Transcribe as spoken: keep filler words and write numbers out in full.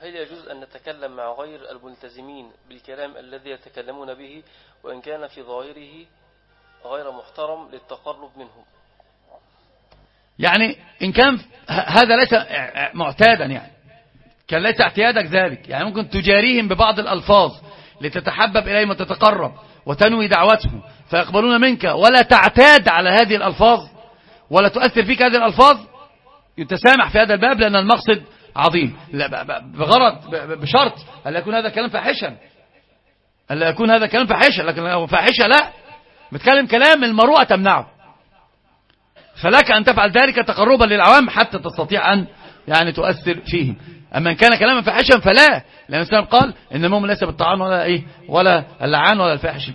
هل يجوز أن نتكلم مع غير الملتزمين بالكلام الذي يتكلمون به وإن كان في ظاهره غير محترم للتقرب منهم؟ يعني إن كان هذا ليس معتادا، يعني كان ليس اعتيادك ذلك، يعني ممكن تجاريهم ببعض الألفاظ لتتحبب إليهم وتتقرب وتنوي دعوتهم فيقبلون منك، ولا تعتاد على هذه الألفاظ ولا تؤثر فيك هذه الألفاظ، يتسامح في هذا الباب لأن المقصد عظيم. لا بغرض بشرط ألا يكون هذا كلام فاحشا، ألا يكون هذا كلام فاحشا، لكن لو فاحشة لا، بتكلم كلام المروءة تمنعه، فلك أن تفعل ذلك تقربا للعوام حتى تستطيع أن يعني تؤثر فيهم. أما إن كان كلاما فاحشا فلا، لأن الإسلام قال إن المؤمن ليس بالطعان ولا إيه ولا اللعان ولا الفاحش.